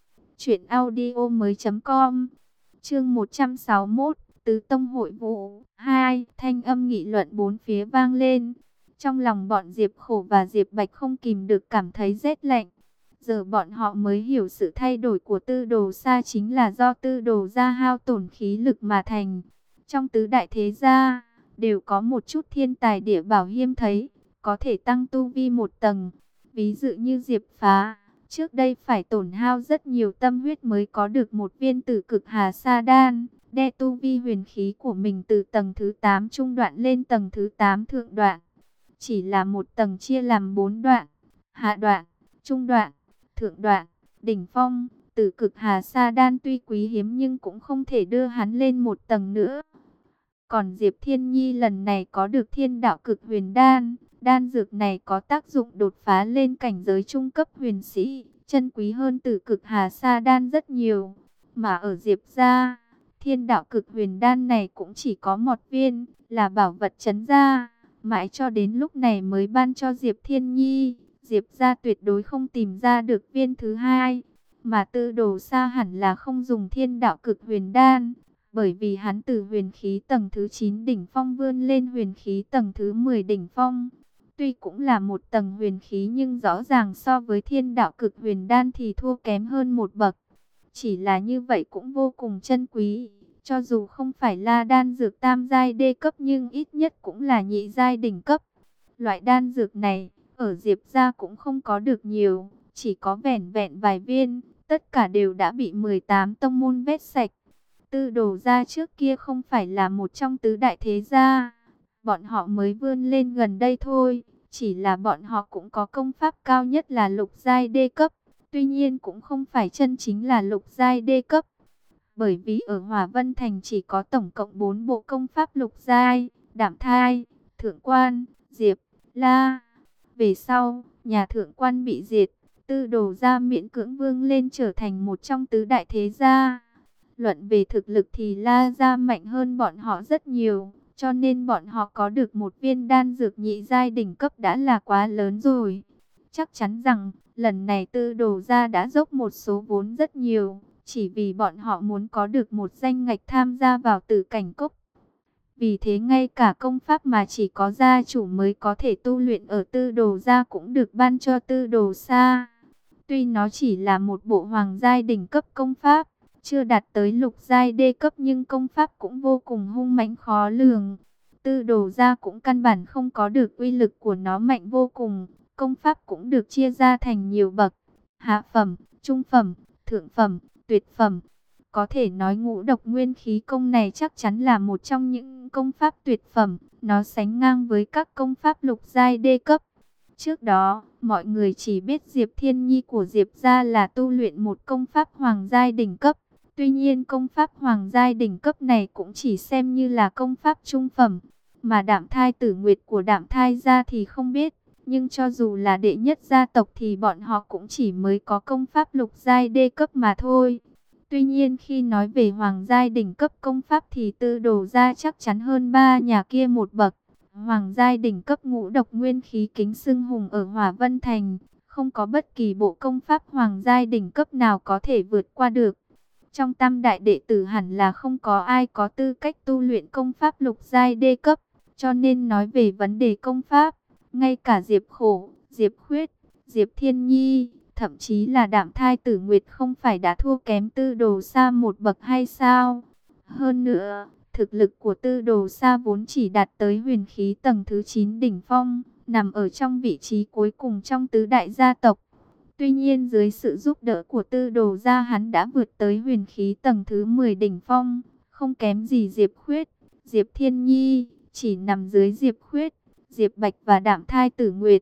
truyệnaudiomoi.com. Chương 161, Tứ tông hội vụ 2, thanh âm nghị luận bốn phía vang lên. Trong lòng bọn Diệp Khổ và Diệp Bạch không kìm được cảm thấy rét lạnh. Giờ bọn họ mới hiểu sự thay đổi của Tư Đồ Sa chính là do Tư Đồ gia hao tổn khí lực mà thành. Trong tứ đại thế gia, đều có một chút thiên tài địa bảo hiếm thấy, có thể tăng tu vi một tầng. Ví dụ như Diệp Phá, trước đây phải tổn hao rất nhiều tâm huyết mới có được một viên tử cực hà sa đan, đe tu vi huyền khí của mình từ tầng thứ 8 trung đoạn lên tầng thứ 8 thượng đoạn. Chỉ là một tầng chia làm 4 đoạn, hạ đoạn, trung đoạn, thượng đoạn, đỉnh phong. Tử cực hà sa đan tuy quý hiếm nhưng cũng không thể đưa hắn lên một tầng nữa. Còn Diệp Thiên Nhi lần này có được thiên đạo cực huyền đan. Đan dược này có tác dụng đột phá lên cảnh giới trung cấp huyền sĩ, chân quý hơn tử cực hà sa đan rất nhiều. Mà ở Diệp gia, thiên đạo cực huyền đan này cũng chỉ có một viên, là bảo vật trấn gia. Mãi cho đến lúc này mới ban cho Diệp Thiên Nhi. Diệp gia tuyệt đối không tìm ra được viên thứ hai. Mà Tư Đồ Sa hẳn là không dùng thiên đạo cực huyền đan, bởi vì hắn từ huyền khí tầng thứ 9 đỉnh phong vươn lên huyền khí tầng thứ 10 đỉnh phong. Tuy cũng là một tầng huyền khí nhưng rõ ràng so với thiên đạo cực huyền đan thì thua kém hơn một bậc. Chỉ là như vậy cũng vô cùng chân quý. Cho dù không phải là đan dược tam giai đê cấp nhưng ít nhất cũng là nhị giai đỉnh cấp. Loại đan dược này, ở Diệp gia cũng không có được nhiều, chỉ có vẻn vẹn vài viên, tất cả đều đã bị 18 tông môn vét sạch. Tư Đồ gia trước kia không phải là một trong tứ đại thế gia, bọn họ mới vươn lên gần đây thôi, chỉ là bọn họ cũng có công pháp cao nhất là lục giai đê cấp, tuy nhiên cũng không phải chân chính là lục giai đê cấp. Bởi vì ở Hỏa Vân Thành chỉ có tổng cộng 4 bộ công pháp lục giai, Đạm Thai, Thượng Quan, Diệp, La. Về sau, nhà Thượng Quan bị diệt, Tư Đồ gia miễn cưỡng vươn lên trở thành một trong tứ đại thế gia. Luận về thực lực thì La gia mạnh hơn bọn họ rất nhiều, cho nên bọn họ có được một viên đan dược nhị giai đỉnh cấp đã là quá lớn rồi. Chắc chắn rằng, lần này Tư Đồ gia đã dốc một số vốn rất nhiều, chỉ vì bọn họ muốn có được một danh ngạch tham gia vào Tử Cảnh Cốc. Vì thế ngay cả công pháp mà chỉ có gia chủ mới có thể tu luyện ở Tư Đồ gia cũng được ban cho Tư Đồ Sa. Tuy nó chỉ là một bộ hoàng giai đỉnh cấp công pháp, chưa đạt tới lục giai đê cấp nhưng công pháp cũng vô cùng hung mãnh khó lường. Tư Đồ gia cũng căn bản không có được uy lực của nó mạnh vô cùng. Công pháp cũng được chia ra thành nhiều bậc: hạ phẩm, trung phẩm, thượng phẩm, tuyệt phẩm. Có thể nói ngũ độc nguyên khí công này chắc chắn là một trong những công pháp tuyệt phẩm. Nó sánh ngang với các công pháp lục giai đê cấp. Trước đó, mọi người chỉ biết Diệp Thiên Nhi của Diệp gia là tu luyện một công pháp hoàng giai đỉnh cấp. Tuy nhiên công pháp hoàng giai đỉnh cấp này cũng chỉ xem như là công pháp trung phẩm. Mà Đạm Thai Tử Nguyệt của Đạm Thai gia thì không biết. Nhưng cho dù là đệ nhất gia tộc thì bọn họ cũng chỉ mới có công pháp lục giai đê cấp mà thôi. Tuy nhiên khi nói về hoàng giai đỉnh cấp công pháp thì Tư Đồ gia chắc chắn hơn ba nhà kia một bậc. Hoàng giai đỉnh cấp ngũ độc nguyên khí kính xưng hùng ở Hỏa Vân Thành, không có bất kỳ bộ công pháp hoàng giai đỉnh cấp nào có thể vượt qua được. Trong tam đại đệ tử hẳn là không có ai có tư cách tu luyện công pháp lục giai đê cấp, cho nên nói về vấn đề công pháp, ngay cả Diệp Khổ, Diệp Khuyết, Diệp Thiên Nhi, thậm chí là Đạm Thai Tử Nguyệt không phải đã thua kém Tư Đồ Sa một bậc hay sao? Hơn nữa, thực lực của Tư Đồ Sa vốn chỉ đạt tới huyền khí tầng thứ 9 đỉnh phong, nằm ở trong vị trí cuối cùng trong tứ đại gia tộc. Tuy nhiên dưới sự giúp đỡ của Tư Đồ gia hắn đã vượt tới huyền khí tầng thứ 10 đỉnh phong, không kém gì Diệp Khuyết, Diệp Thiên Nhi, chỉ nằm dưới Diệp Khuyết, Diệp Bạch và Đạm Thai Tử Nguyệt.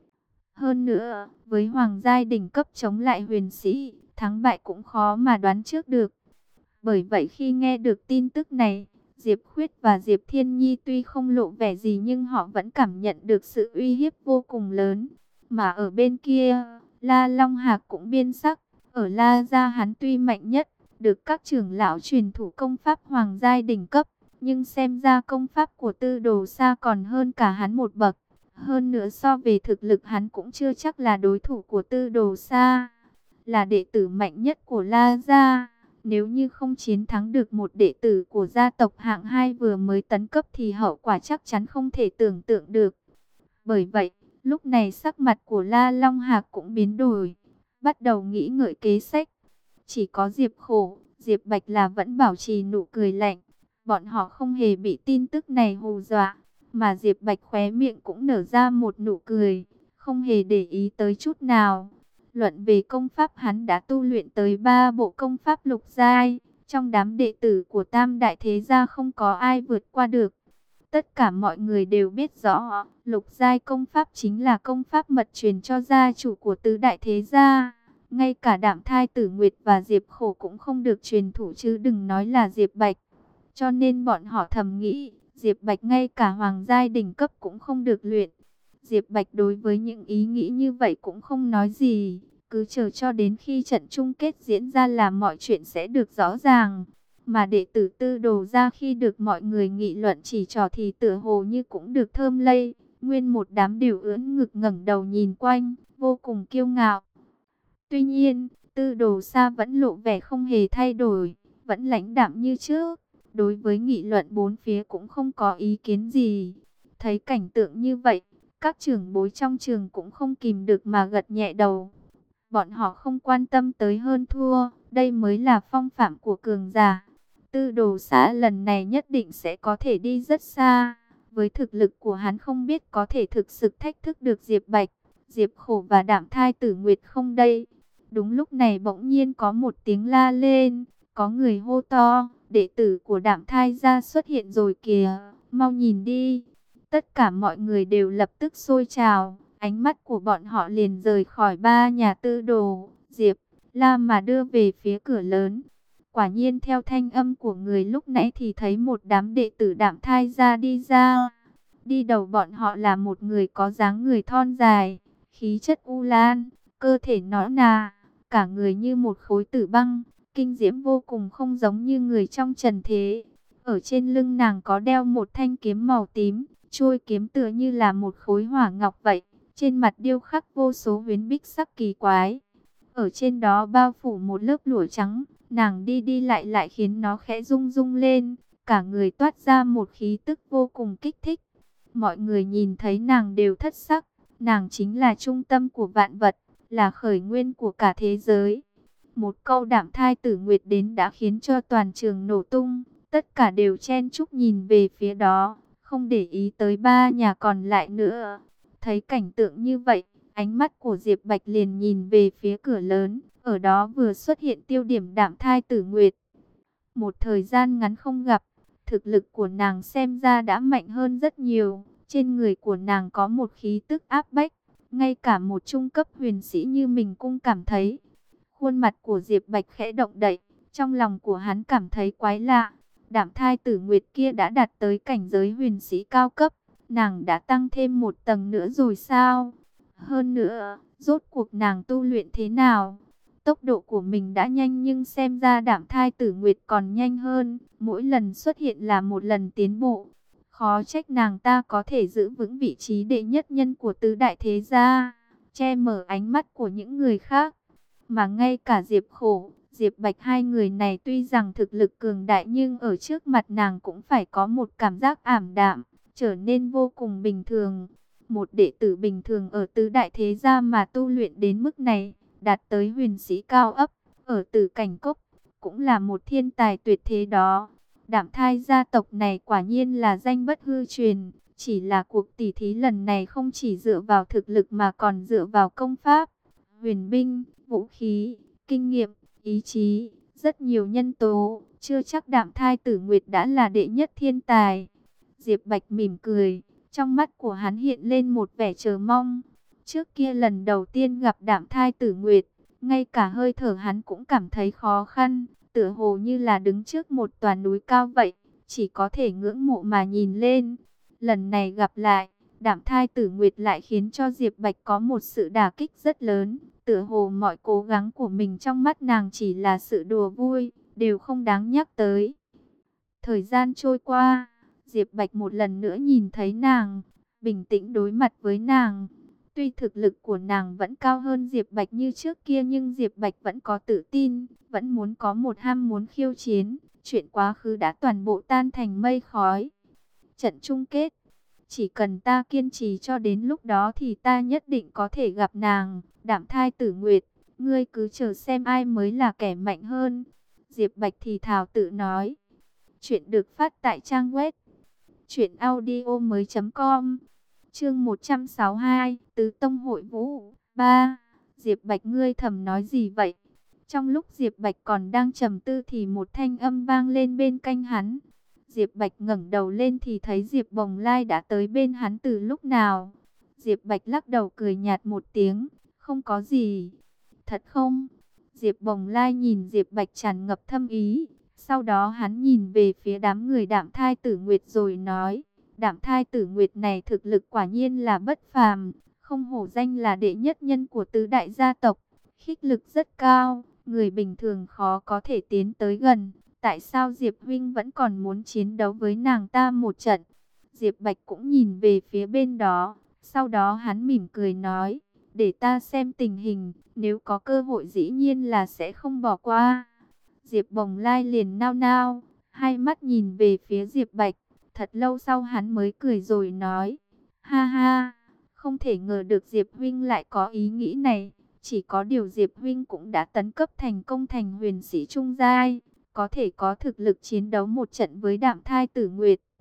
Hơn nữa, với hoàng giai đỉnh cấp chống lại huyền sĩ, thắng bại cũng khó mà đoán trước được. Bởi vậy khi nghe được tin tức này, Diệp Khuyết và Diệp Thiên Nhi tuy không lộ vẻ gì nhưng họ vẫn cảm nhận được sự uy hiếp vô cùng lớn. Mà ở bên kia, La Long Hạc cũng biên sắc, ở La gia hắn tuy mạnh nhất, được các trưởng lão truyền thủ công pháp hoàng giai đỉnh cấp, nhưng xem ra công pháp của Tư Đồ Sa còn hơn cả hắn một bậc. Hơn nữa so về thực lực hắn cũng chưa chắc là đối thủ của Tư Đồ Sa, là đệ tử mạnh nhất của La gia. Nếu như không chiến thắng được một đệ tử của gia tộc hạng 2 vừa mới tấn cấp thì hậu quả chắc chắn không thể tưởng tượng được. Bởi vậy, lúc này sắc mặt của La Long Hạc cũng biến đổi, bắt đầu nghĩ ngợi kế sách. Chỉ có Diệp Khổ, Diệp Bạch là vẫn bảo trì nụ cười lạnh. Bọn họ không hề bị tin tức này hù dọa, mà Diệp Bạch khóe miệng cũng nở ra một nụ cười, không hề để ý tới chút nào. Luận về công pháp hắn đã tu luyện tới 3 bộ công pháp lục giai, trong đám đệ tử của Tam Đại Thế Gia không có ai vượt qua được. Tất cả mọi người đều biết rõ, lục giai công pháp chính là công pháp mật truyền cho gia chủ của tứ đại thế gia. Ngay cả Đạm Thai Tử Nguyệt và Diệp Khổ cũng không được truyền thủ chứ đừng nói là Diệp Bạch. Cho nên bọn họ thầm nghĩ, Diệp Bạch ngay cả hoàng giai đỉnh cấp cũng không được luyện. Diệp Bạch đối với những ý nghĩ như vậy cũng không nói gì, cứ chờ cho đến khi trận chung kết diễn ra là mọi chuyện sẽ được rõ ràng. Mà đệ tử Tư Đồ gia khi được mọi người nghị luận chỉ trỏ thì tựa hồ như cũng được thơm lây, nguyên một đám đều ưỡn ngực ngẩng đầu nhìn quanh, vô cùng kiêu ngạo. Tuy nhiên, Tư Đồ Sa vẫn lộ vẻ không hề thay đổi, vẫn lãnh đạm như trước, đối với nghị luận bốn phía cũng không có ý kiến gì. Thấy cảnh tượng như vậy, các trưởng bối trong trường cũng không kìm được mà gật nhẹ đầu. Bọn họ không quan tâm tới hơn thua, đây mới là phong phạm của cường giả. Tư Đồ Sa lần này nhất định sẽ có thể đi rất xa. Với thực lực của hắn không biết có thể thực sự thách thức được Diệp Bạch, Diệp Khổ và Đạm Thai Tử Nguyệt không đây. Đúng lúc này bỗng nhiên có một tiếng la lên, có người hô to, đệ tử của Đạm Thai gia xuất hiện rồi kìa, mau nhìn đi. Tất cả mọi người đều lập tức sôi trào, ánh mắt của bọn họ liền rời khỏi ba nhà Tư Đồ, Diệp, La mà đưa về phía cửa lớn. Quả nhiên theo thanh âm của người lúc nãy thì thấy một đám đệ tử Đạm Thai gia đi ra. Đi đầu bọn họ là một người có dáng người thon dài, khí chất u lan, cơ thể nõn nà, cả người như một khối tử băng, kinh diễm vô cùng không giống như người trong trần thế. Ở trên lưng nàng có đeo một thanh kiếm màu tím, chuôi kiếm tựa như là một khối hỏa ngọc vậy. Trên mặt điêu khắc vô số huyến bích sắc kỳ quái. Ở trên đó bao phủ một lớp lụa trắng, nàng đi đi lại lại khiến nó khẽ rung rung lên, cả người toát ra một khí tức vô cùng kích thích. Mọi người nhìn thấy nàng đều thất sắc, nàng chính là trung tâm của vạn vật, là khởi nguyên của cả thế giới. Một câu Đạm Thai Tử Nguyệt đến đã khiến cho toàn trường nổ tung, tất cả đều chen chúc nhìn về phía đó, không để ý tới ba nhà còn lại nữa. Thấy cảnh tượng như vậy, ánh mắt của Diệp Bạch liền nhìn về phía cửa lớn, ở đó vừa xuất hiện tiêu điểm Đạm Thai Tử Nguyệt. Một thời gian ngắn không gặp, thực lực của nàng xem ra đã mạnh hơn rất nhiều, trên người của nàng có một khí tức áp bách, ngay cả một trung cấp huyền sĩ như mình cũng cảm thấy. Khuôn mặt của Diệp Bạch khẽ động đậy, trong lòng của hắn cảm thấy quái lạ. Đạm Thai Tử Nguyệt kia đã đạt tới cảnh giới huyền sĩ cao cấp, nàng đã tăng thêm một tầng nữa rồi sao? Hơn nữa, rốt cuộc nàng tu luyện thế nào? Tốc độ của mình đã nhanh nhưng xem ra Đạm Thai Tử Nguyệt còn nhanh hơn, mỗi lần xuất hiện là một lần tiến bộ. Khó trách nàng ta có thể giữ vững vị trí đệ nhất nhân của tứ đại thế gia, che mở ánh mắt của những người khác. Mà ngay cả Diệp Khổ, Diệp Bạch, hai người này tuy rằng thực lực cường đại nhưng ở trước mặt nàng cũng phải có một cảm giác ảm đạm, trở nên vô cùng bình thường. Một đệ tử bình thường ở tứ đại thế gia mà tu luyện đến mức này, đạt tới huyền sĩ cao ấp, ở Tử Cảnh Cốc, cũng là một thiên tài tuyệt thế đó. Đạm Thai gia tộc này quả nhiên là danh bất hư truyền, chỉ là cuộc tỷ thí lần này không chỉ dựa vào thực lực mà còn dựa vào công pháp, huyền binh, vũ khí, kinh nghiệm, ý chí, rất nhiều nhân tố, chưa chắc Đạm Thai Tử Nguyệt đã là đệ nhất thiên tài. Diệp Bạch mỉm cười, trong mắt của hắn hiện lên một vẻ chờ mong. Trước kia lần đầu tiên gặp Đạm Thai Tử Nguyệt, ngay cả hơi thở hắn cũng cảm thấy khó khăn, tựa hồ như là đứng trước một tòa núi cao vậy, chỉ có thể ngưỡng mộ mà nhìn lên. Lần này gặp lại, Đạm Thai Tử Nguyệt lại khiến cho Diệp Bạch có một sự đả kích rất lớn, tựa hồ mọi cố gắng của mình trong mắt nàng chỉ là sự đùa vui, đều không đáng nhắc tới. Thời gian trôi qua, Diệp Bạch một lần nữa nhìn thấy nàng, bình tĩnh đối mặt với nàng. Tuy thực lực của nàng vẫn cao hơn Diệp Bạch như trước kia nhưng Diệp Bạch vẫn có tự tin, vẫn muốn có một ham muốn khiêu chiến. Chuyện quá khứ đã toàn bộ tan thành mây khói. Trận chung kết, chỉ cần ta kiên trì cho đến lúc đó thì ta nhất định có thể gặp nàng. Đạm Thai Tử Nguyệt, ngươi cứ chờ xem ai mới là kẻ mạnh hơn. Diệp Bạch thì thào tự nói. Chuyện được phát tại trang web truyệnaudiomoi.com. Chương 162, Tứ Tông Hội Vũ 3. Diệp Bạch, ngươi thầm nói gì vậy? Trong lúc Diệp Bạch còn đang trầm tư thì một thanh âm vang lên bên cạnh hắn. Diệp Bạch ngẩng đầu lên thì thấy Diệp Bồng Lai đã tới bên hắn từ lúc nào. Diệp Bạch lắc đầu cười nhạt một tiếng, không có gì. Thật không? Diệp Bồng Lai nhìn Diệp Bạch tràn ngập thâm ý. Sau đó hắn nhìn về phía đám người Đạm Thai Tử Nguyệt rồi nói, Đạm Thai Tử Nguyệt này thực lực quả nhiên là bất phàm, không hổ danh là đệ nhất nhân của tứ đại gia tộc, khích lực rất cao, người bình thường khó có thể tiến tới gần. Tại sao Diệp huynh vẫn còn muốn chiến đấu với nàng ta một trận? Diệp Bạch cũng nhìn về phía bên đó, sau đó hắn mỉm cười nói, để ta xem tình hình, nếu có cơ hội dĩ nhiên là sẽ không bỏ qua. Diệp Bồng Lai liền nao nao, hai mắt nhìn về phía Diệp Bạch, thật lâu sau hắn mới cười rồi nói, ha ha, không thể ngờ được Diệp huynh lại có ý nghĩ này, chỉ có điều Diệp huynh cũng đã tấn cấp thành công thành huyền sĩ trung giai, có thể có thực lực chiến đấu một trận với Đạm Thai Tử Nguyệt.